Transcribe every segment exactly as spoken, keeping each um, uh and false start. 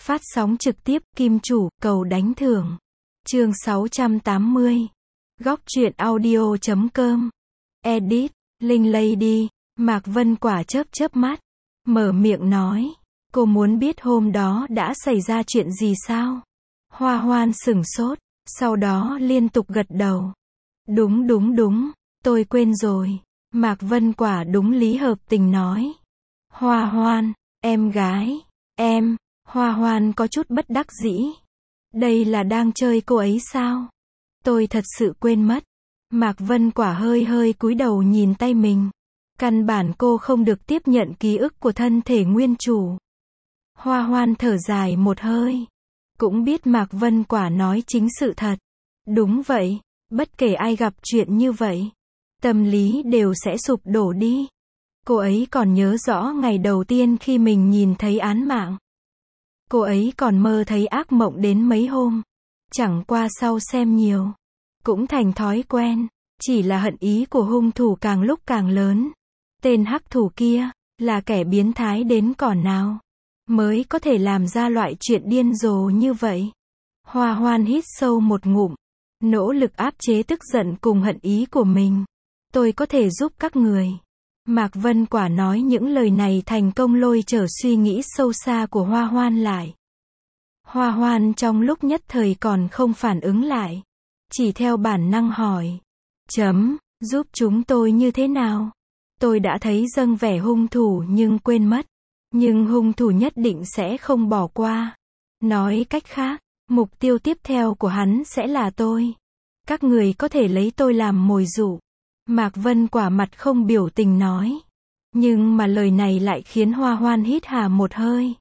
Phát sóng trực tiếp, Kim Chủ, cầu đánh thưởng. Chương sáu trăm tám mươi. Góc truyện audio chấm com. Edit, Linh Lady. Mạc Vân Quả chớp chớp mắt, mở miệng nói, cô muốn biết hôm đó đã xảy ra chuyện gì sao? Hoa Hoan sửng sốt, sau đó liên tục gật đầu. Đúng đúng đúng, tôi quên rồi. Mạc Vân Quả đúng lý hợp tình nói. Hoa Hoan, em gái, em, Hoa Hoan có chút bất đắc dĩ. Đây là đang chơi cô ấy sao? Tôi thật sự quên mất. Mạc Vân Quả hơi hơi cúi đầu nhìn tay mình. Căn bản cô không được tiếp nhận ký ức của thân thể nguyên chủ. Hoa Hoan thở dài một hơi. Cũng biết Mạc Vân Quả nói chính sự thật. Đúng vậy, bất kể ai gặp chuyện như vậy, tâm lý đều sẽ sụp đổ đi. Cô ấy còn nhớ rõ ngày đầu tiên khi mình nhìn thấy án mạng. Cô ấy còn mơ thấy ác mộng đến mấy hôm. Chẳng qua sau xem nhiều, cũng thành thói quen. Chỉ là hận ý của hung thủ càng lúc càng lớn. Tên hắc thủ kia, là kẻ biến thái đến cỡ nào, mới có thể làm ra loại chuyện điên rồ như vậy. Hoa Hoan hít sâu một ngụm, nỗ lực áp chế tức giận cùng hận ý của mình. Tôi có thể giúp các người. Mạc Vân Quả nói những lời này thành công lôi trở suy nghĩ sâu xa của Hoa Hoan lại. Hoa Hoan trong lúc nhất thời còn không phản ứng lại, chỉ theo bản năng hỏi. Chấm, giúp chúng tôi như thế nào? Tôi đã thấy dâng vẻ hung thủ nhưng quên mất. Nhưng hung thủ nhất định sẽ không bỏ qua. Nói cách khác, mục tiêu tiếp theo của hắn sẽ là tôi. Các người có thể lấy tôi làm mồi dụ. Mạc Vân Quả mặt không biểu tình nói. Nhưng mà lời này lại khiến Hoa Hoan hít hà một hơi.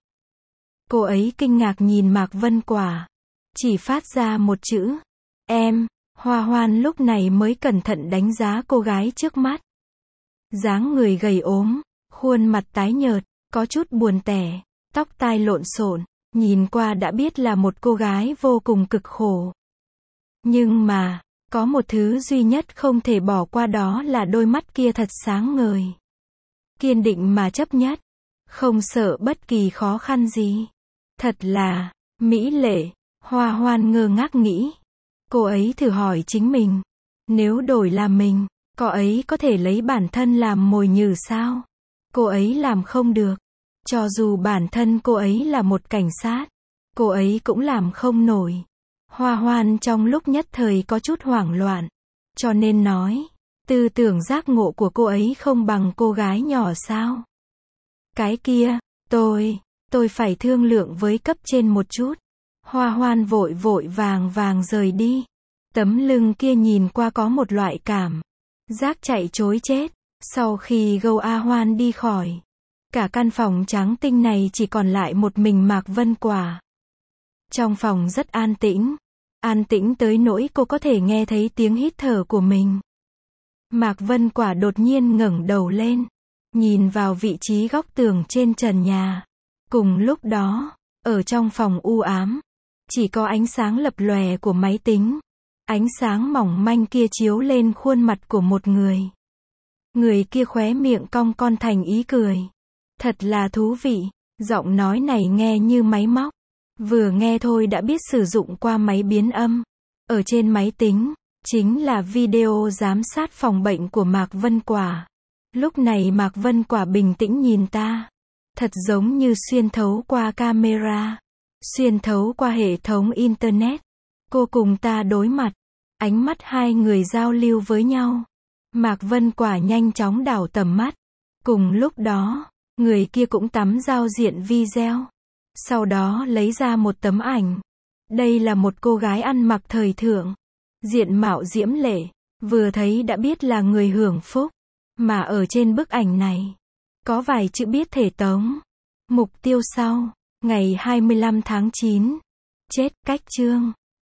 Cô ấy kinh ngạc nhìn Mạc Vân Quả. Chỉ phát ra một chữ. Em. Hoa Hoan lúc này mới cẩn thận đánh giá cô gái trước mắt. Dáng người gầy ốm, khuôn mặt tái nhợt, có chút buồn tẻ, tóc tai lộn xộn, nhìn qua đã biết là một cô gái vô cùng cực khổ. Nhưng mà, có một thứ duy nhất không thể bỏ qua, đó là đôi mắt kia thật sáng ngời. Kiên định mà chấp nhất, không sợ bất kỳ khó khăn gì. Thật là mỹ lệ. Hoa Hoan ngơ ngác nghĩ. Cô ấy thử hỏi chính mình, nếu đổi làm mình, cô ấy có thể lấy bản thân làm mồi nhử sao? Cô ấy làm không được. Cho dù bản thân cô ấy là một cảnh sát, cô ấy cũng làm không nổi. Hoa Hoan trong lúc nhất thời có chút hoảng loạn, cho nên nói, tư tưởng giác ngộ của cô ấy không bằng cô gái nhỏ sao? Cái kia, tôi, tôi phải thương lượng với cấp trên một chút. Hoa Hoan vội vội vàng vàng rời đi. Tấm lưng kia nhìn qua có một loại cảm giác chạy trối chết. Sau khi Gâu A Hoan đi khỏi, cả căn phòng trắng tinh này chỉ còn lại một mình Mạc Vân Quả. Trong phòng rất an tĩnh. An tĩnh tới nỗi cô có thể nghe thấy tiếng hít thở của mình. Mạc Vân Quả đột nhiên ngẩng đầu lên, nhìn vào vị trí góc tường trên trần nhà. Cùng lúc đó, ở trong phòng u ám, chỉ có ánh sáng lập lòe của máy tính. Ánh sáng mỏng manh kia chiếu lên khuôn mặt của một người. Người kia khóe miệng cong con thành ý cười. Thật là thú vị. Giọng nói này nghe như máy móc. Vừa nghe thôi đã biết sử dụng qua máy biến âm. Ở trên máy tính, chính là video giám sát phòng bệnh của Mạc Vân Quả. Lúc này Mạc Vân Quả bình tĩnh nhìn ta. Thật giống như xuyên thấu qua camera, xuyên thấu qua hệ thống internet. Cô cùng ta đối mặt. Ánh mắt hai người giao lưu với nhau. Mạc Vân Quả nhanh chóng đảo tầm mắt. Cùng lúc đó, người kia cũng tắm giao diện video. Sau đó lấy ra một tấm ảnh. Đây là một cô gái ăn mặc thời thượng. Diện mạo diễm lệ. Vừa thấy đã biết là người hưởng phúc. Mà ở trên bức ảnh này, có vài chữ biết thể tống. Mục tiêu sau, ngày hai mươi lăm tháng chín. Chết, cách chương.